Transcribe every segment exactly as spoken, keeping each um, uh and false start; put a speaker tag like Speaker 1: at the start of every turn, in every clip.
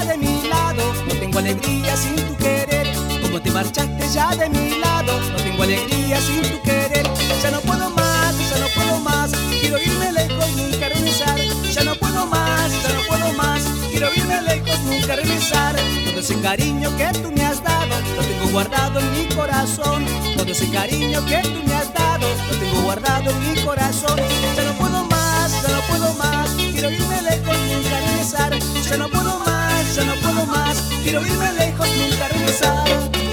Speaker 1: de mi lado, no tengo alegría sin tu querer. Como te marchaste ya de mi lado, no tengo alegría sin tu querer. Ya no puedo más, ya no puedo más, quiero irme lejos, nunca regresar. Ya no puedo más, ya no puedo más, quiero irme lejos, nunca regresar. Todo ese cariño que tú me has dado, lo tengo guardado en mi corazón. Todo ese cariño que tú me has dado, lo tengo guardado en mi corazón. Ya no puedo más, ya no puedo más, quiero irme lejos, nunca regresar. Ya no puedo más, ya no puedo más, quiero irme lejos, nunca regresar.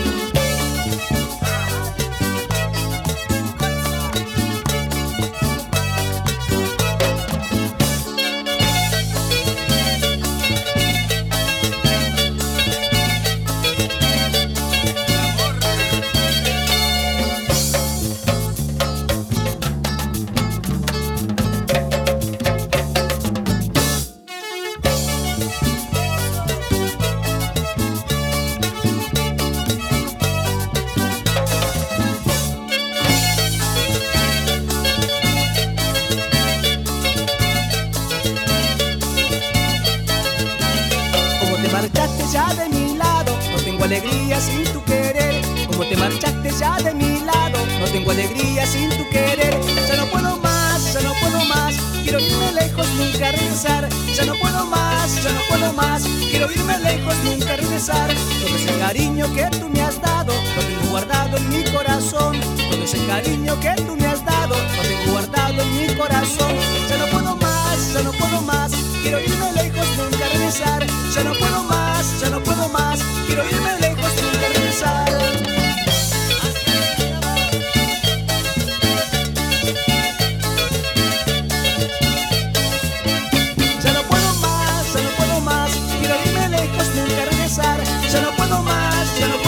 Speaker 1: Te marchaste ya de mi lado, no tengo alegría sin tu querer. Como te marchaste ya de mi lado, no tengo alegría sin tu querer. Ya no puedo más, ya no puedo más, quiero irme lejos, nunca regresar. Ya no puedo más, ya no puedo más, quiero irme lejos, nunca regresar. Todo ese cariño que tú me has dado, lo tengo guardado en mi corazón. Todo ese cariño que tú me has dado, lo tengo guardado en mi corazón. Ya no puedo más, ya no puedo más, quiero irme lejos, nunca regresar. Ya no puedo más, ya no puedo más, quiero irme lejos, nunca regresar. Ya no puedo más, ya no puedo más, quiero irme lejos, nunca regresar. Ya no puedo más, ya no puedo más.